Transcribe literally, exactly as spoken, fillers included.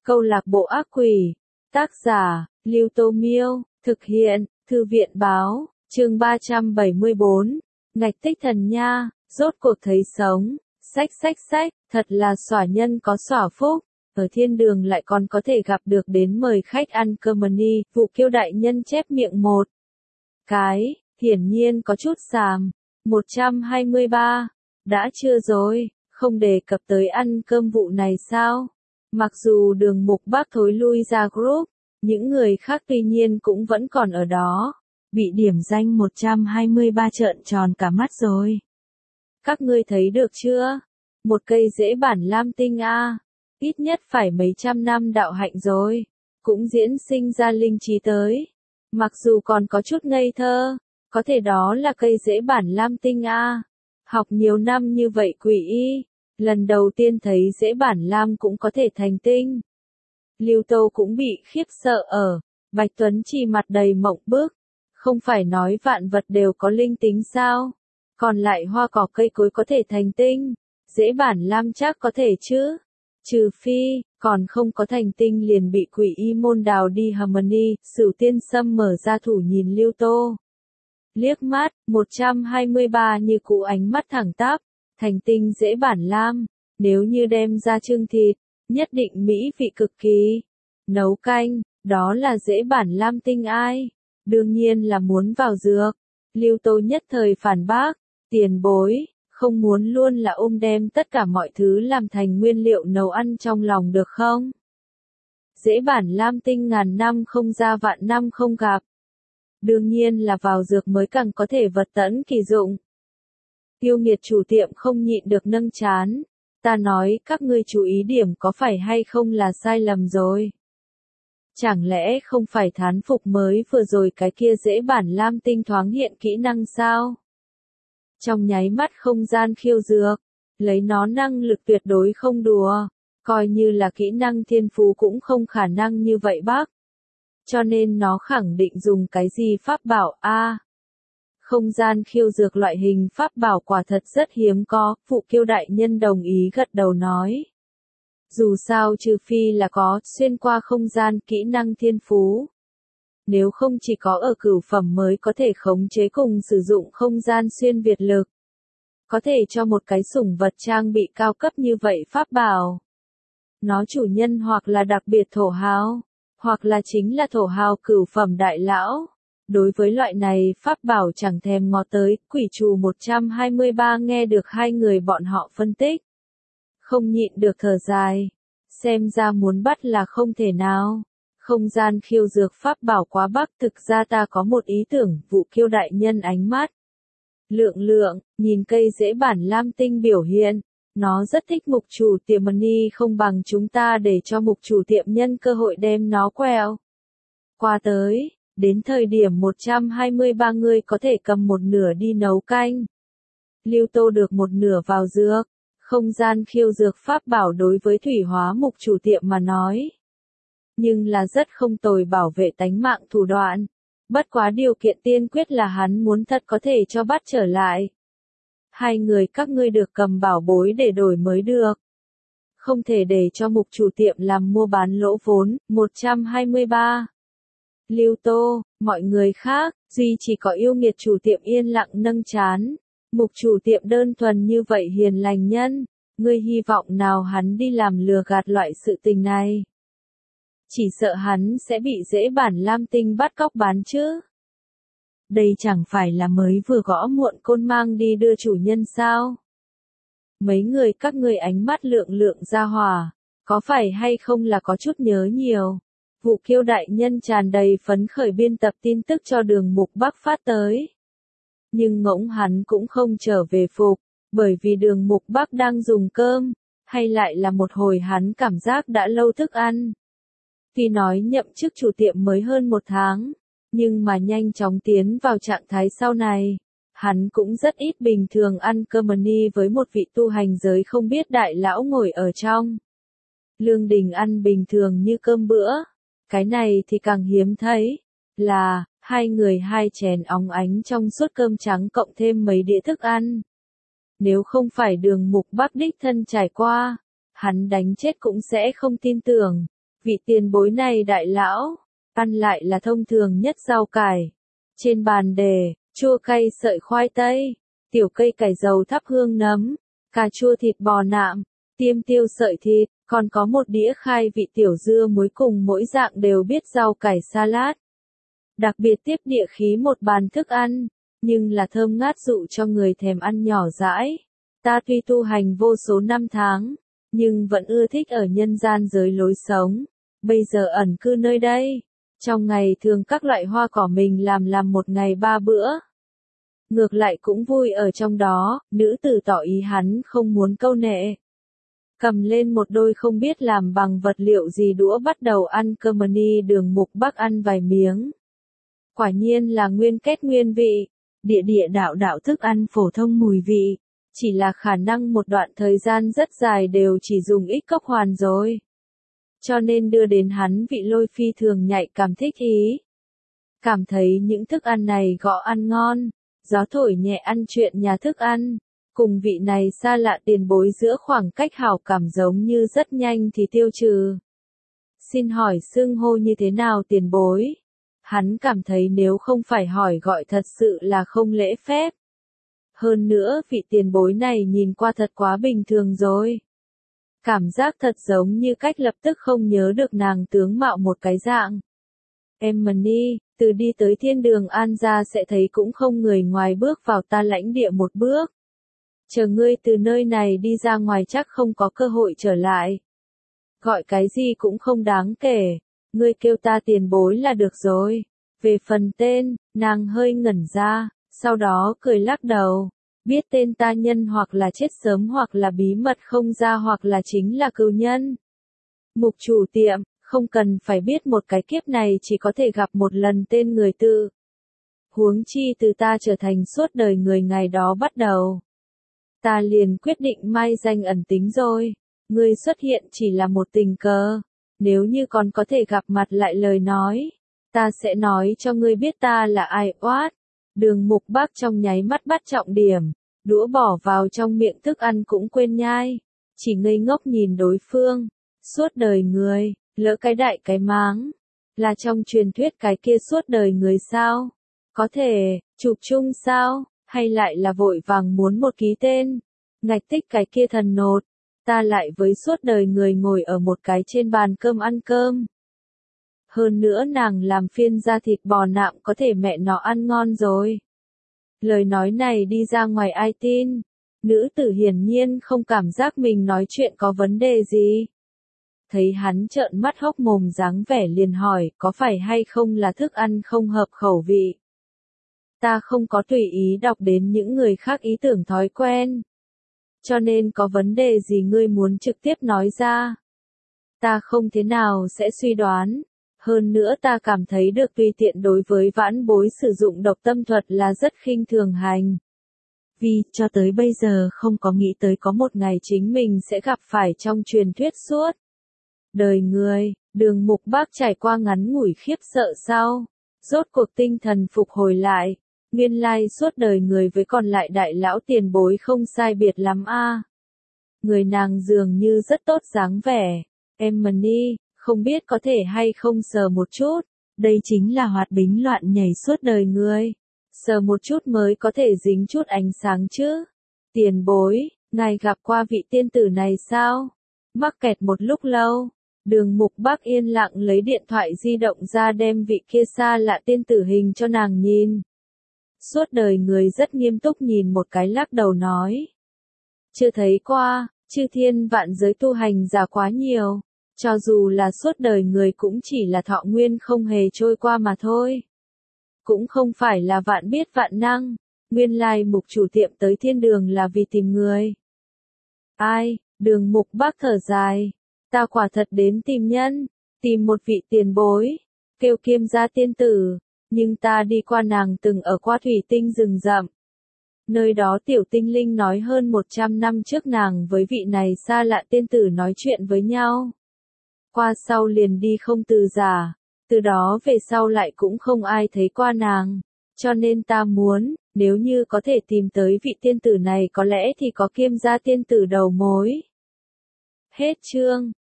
Câu lạc bộ ác quỷ. Tác giả, Lưu Tô Miêu. Thực hiện, Thư viện Báo. Chương ba trăm bảy mươi bốn. Ngạch Tích Thần Nha, rốt cuộc thấy sống. Xách xách xách, thật là xỏa nhân có xỏa phúc. Ở thiên đường lại còn có thể gặp được đến mời khách ăn cơm money. Vụ Kiêu đại nhân chép miệng một cái, hiển nhiên có chút xàm. một trăm hai mươi ba. Đã chưa rồi, không đề cập tới ăn cơm vụ này sao? Mặc dù Đường Mục Bác thối lui ra group, những người khác tuy nhiên cũng vẫn còn ở đó. Bị điểm danh một trăm hai mươi ba trợn tròn cả mắt rồi. Các ngươi thấy được chưa? Một cây rễ bản lam tinh a, ít nhất phải mấy trăm năm đạo hạnh rồi, cũng diễn sinh ra linh trí tới. Mặc dù còn có chút ngây thơ, có thể đó là cây rễ bản lam tinh a. Học nhiều năm như vậy quỷ y, lần đầu tiên thấy rễ bản lam cũng có thể thành tinh. Lưu Tô cũng bị khiếp sợ ở, Bạch Tuấn Chi mặt đầy mộng bức, không phải nói vạn vật đều có linh tính sao? Còn lại hoa cỏ cây cối có thể thành tinh, rễ bản lam chắc có thể chứ? Trừ phi, còn không có thành tinh liền bị quỷ y môn đào đi Harmony. Sửu Tiên Sâm mở ra thủ nhìn Lưu Tô. Liếc mắt, một trăm hai mươi ba như cũ ánh mắt thẳng tắp, thành tinh rễ bản lam, nếu như đem ra trưng thịt, nhất định mỹ vị cực kỳ. Nấu canh, đó là rễ bản lam tinh ai? Đương nhiên là muốn vào dược. Lưu Tô nhất thời phản bác, tiền bối, không muốn luôn là ôm đem tất cả mọi thứ làm thành nguyên liệu nấu ăn trong lòng được không? Rễ bản lam tinh ngàn năm không ra vạn năm không gặp. Đương nhiên là vào dược mới càng có thể vật tẫn kỳ dụng. Yêu nghiệt chủ tiệm không nhịn được nâng chán. Ta nói các ngươi chú ý điểm có phải hay không là sai lầm rồi. Chẳng lẽ không phải thán phục mới vừa rồi cái kia rễ bản lam tinh thoáng hiện kỹ năng sao? Trong nháy mắt không gian khiêu dược, lấy nó năng lực tuyệt đối không đùa, coi như là kỹ năng thiên phú cũng không khả năng như vậy bác. Cho nên nó khẳng định dùng cái gì pháp bảo a? À, không gian khiêu dược loại hình pháp bảo quả thật rất hiếm có, Phụ Kiêu đại nhân đồng ý gật đầu nói. Dù sao trừ phi là có xuyên qua không gian kỹ năng thiên phú. Nếu không chỉ có ở cửu phẩm mới có thể khống chế cùng sử dụng không gian xuyên việt lực. Có thể cho một cái sủng vật trang bị cao cấp như vậy pháp bảo. Nó chủ nhân hoặc là đặc biệt thổ hào, hoặc là chính là thổ hào cửu phẩm đại lão. Đối với loại này pháp bảo chẳng thèm ngó tới, quỷ trù một trăm hai mươi ba nghe được hai người bọn họ phân tích. Không nhịn được thở dài. Xem ra muốn bắt là không thể nào. Không gian khiêu dược pháp bảo quá bắc, thực ra ta có một ý tưởng. Vụ Kiêu đại nhân ánh mắt lượng lượng, nhìn cây rễ bản lam tinh biểu hiện. Nó rất thích mục chủ tiệm money, không bằng chúng ta để cho mục chủ tiệm nhân cơ hội đem nó queo qua tới. Đến thời điểm một trăm hai mươi ba người có thể cầm một nửa đi nấu canh. Lưu Tô được một nửa vào dược. Không gian khiêu dược pháp bảo đối với thủy hóa mục chủ tiệm mà nói. Nhưng là rất không tồi bảo vệ tánh mạng thủ đoạn. Bất quá điều kiện tiên quyết là hắn muốn thật có thể cho bắt trở lại. Hai người các ngươi được cầm bảo bối để đổi mới được. Không thể để cho mục chủ tiệm làm mua bán lỗ vốn. một trăm hai mươi ba. Lưu Tô, mọi người khác, duy chỉ có yêu nghiệt chủ tiệm yên lặng nâng chán. Mục chủ tiệm đơn thuần như vậy hiền lành nhân, ngươi hy vọng nào hắn đi làm lừa gạt loại sự tình này. Chỉ sợ hắn sẽ bị rễ bản lam tinh bắt cóc bán chứ. Đây chẳng phải là mới vừa gõ muộn côn mang đi đưa chủ nhân sao? Mấy người các ngươi ánh mắt lượng lượng ra hòa, có phải hay không là có chút nhớ nhiều. Vụ Kiêu đại nhân tràn đầy phấn khởi biên tập tin tức cho Đường Mục Bác phát tới. Nhưng ngỗng hắn cũng không trở về phục, bởi vì Đường Mục Bác đang dùng cơm, hay lại là một hồi hắn cảm giác đã lâu thức ăn. Tuy nói nhậm chức chủ tiệm mới hơn một tháng, nhưng mà nhanh chóng tiến vào trạng thái sau này. Hắn cũng rất ít bình thường ăn cơm money với một vị tu hành giới không biết đại lão ngồi ở trong lương đình ăn bình thường như cơm bữa. Cái này thì càng hiếm thấy, là, hai người hai chén óng ánh trong suốt cơm trắng cộng thêm mấy đĩa thức ăn. Nếu không phải Đường Mục Bác đích thân trải qua, hắn đánh chết cũng sẽ không tin tưởng. Vị tiền bối này đại lão, ăn lại là thông thường nhất rau cải. Trên bàn đề, chua cay sợi khoai tây, tiểu cây cải dầu thắp hương nấm, cà chua thịt bò nạm, tiêm tiêu sợi thịt, còn có một đĩa khai vị tiểu dưa muối cùng mỗi dạng đều biết rau cải salad. Đặc biệt tiếp địa khí một bàn thức ăn, nhưng là thơm ngát dụ cho người thèm ăn nhỏ dãi. Ta tuy tu hành vô số năm tháng, nhưng vẫn ưa thích ở nhân gian giới lối sống. Bây giờ ẩn cư nơi đây, trong ngày thường các loại hoa cỏ mình làm làm một ngày ba bữa. Ngược lại cũng vui ở trong đó, nữ tử tỏ ý hắn không muốn câu nệ. Cầm lên một đôi không biết làm bằng vật liệu gì đũa bắt đầu ăn cơm mani Đường Mục Bắc ăn vài miếng. Quả nhiên là nguyên kết nguyên vị, địa địa đạo đạo thức ăn phổ thông mùi vị, chỉ là khả năng một đoạn thời gian rất dài đều chỉ dùng ít cốc hoàn rồi. Cho nên đưa đến hắn vị lôi phi thường nhạy cảm thích ý. Cảm thấy những thức ăn này gõ ăn ngon, gió thổi nhẹ ăn chuyện nhà thức ăn, cùng vị này xa lạ tiền bối giữa khoảng cách hảo cảm giống như rất nhanh thì tiêu trừ. Xin hỏi xưng hô như thế nào tiền bối? Hắn cảm thấy nếu không phải hỏi gọi thật sự là không lễ phép. Hơn nữa vị tiền bối này nhìn qua thật quá bình thường rồi. Cảm giác thật giống như cách lập tức không nhớ được nàng tướng mạo một cái dạng. Emily, từ đi tới thiên đường An gia sẽ thấy cũng không người ngoài bước vào ta lãnh địa một bước. Chờ ngươi từ nơi này đi ra ngoài chắc không có cơ hội trở lại. Gọi cái gì cũng không đáng kể, ngươi kêu ta tiền bối là được rồi. Về phần tên, nàng hơi ngẩn ra, sau đó cười lắc đầu. Biết tên ta nhân hoặc là chết sớm hoặc là bí mật không ra hoặc là chính là cừu nhân. Mục chủ tiệm, không cần phải biết một cái kiếp này chỉ có thể gặp một lần tên người tự. Huống chi từ ta trở thành suốt đời người ngày đó bắt đầu. Ta liền quyết định mai danh ẩn tính rồi. Ngươi xuất hiện chỉ là một tình cờ. Nếu như còn có thể gặp mặt lại lời nói, ta sẽ nói cho ngươi biết ta là ai. Oát. Đường Mục Bắc trong nháy mắt bắt trọng điểm, đũa bỏ vào trong miệng thức ăn cũng quên nhai, chỉ ngây ngốc nhìn đối phương. Suốt đời người, lỡ cái đại cái máng, là trong truyền thuyết cái kia suốt đời người sao? Có thể, chụp chung sao? Hay lại là vội vàng muốn một ký tên? Ngạch tích cái kia thần nột, ta lại với suốt đời người ngồi ở một cái trên bàn cơm ăn cơm. Hơn nữa nàng làm phiên ra thịt bò nạm có thể mẹ nó ăn ngon rồi. Lời nói này đi ra ngoài ai tin? Nữ tử hiển nhiên không cảm giác mình nói chuyện có vấn đề gì. Thấy hắn trợn mắt hốc mồm dáng vẻ liền hỏi có phải hay không là thức ăn không hợp khẩu vị. Ta không có tùy ý đọc đến những người khác ý tưởng thói quen. Cho nên có vấn đề gì ngươi muốn trực tiếp nói ra. Ta không thế nào sẽ suy đoán. Hơn nữa ta cảm thấy được tùy tiện đối với vãn bối sử dụng độc tâm thuật là rất khinh thường hành. Vì cho tới bây giờ không có nghĩ tới có một ngày chính mình sẽ gặp phải trong truyền thuyết suốt đời người. Đường Mục Bắc trải qua ngắn ngủi khiếp sợ sau, rốt cuộc tinh thần phục hồi lại. Nguyên lai suốt đời người với còn lại đại lão tiền bối không sai biệt lắm a. Người nàng dường như rất tốt dáng vẻ. Emily, không biết có thể hay không sờ một chút. Đây chính là hoạt bính loạn nhảy suốt đời người. Sờ một chút mới có thể dính chút ánh sáng chứ. Tiền bối, ngài gặp qua vị tiên tử này sao? Mắc kẹt một lúc lâu. Đường Mục Bắc yên lặng lấy điện thoại di động ra đem vị kia xa lạ tiên tử hình cho nàng nhìn. Suốt đời người rất nghiêm túc nhìn một cái lắc đầu nói. Chưa thấy qua, chư thiên vạn giới tu hành giả quá nhiều. Cho dù là suốt đời người cũng chỉ là thọ nguyên không hề trôi qua mà thôi. Cũng không phải là vạn biết vạn năng. Nguyên lai mục chủ tiệm tới thiên đường là vì tìm người. Ai, Đường Mục Bắc thở dài. Ta quả thật đến tìm nhân, tìm một vị tiền bối, kêu Kiêm gia tiên tử, nhưng ta đi qua nàng từng ở qua thủy tinh rừng rậm. Nơi đó tiểu tinh linh nói hơn một trăm năm trước nàng với vị này xa lạ tiên tử nói chuyện với nhau. Qua sau liền đi không từ giả, từ đó về sau lại cũng không ai thấy qua nàng, cho nên ta muốn, nếu như có thể tìm tới vị tiên tử này có lẽ thì có Kiêm gia tiên tử đầu mối. Hết chương.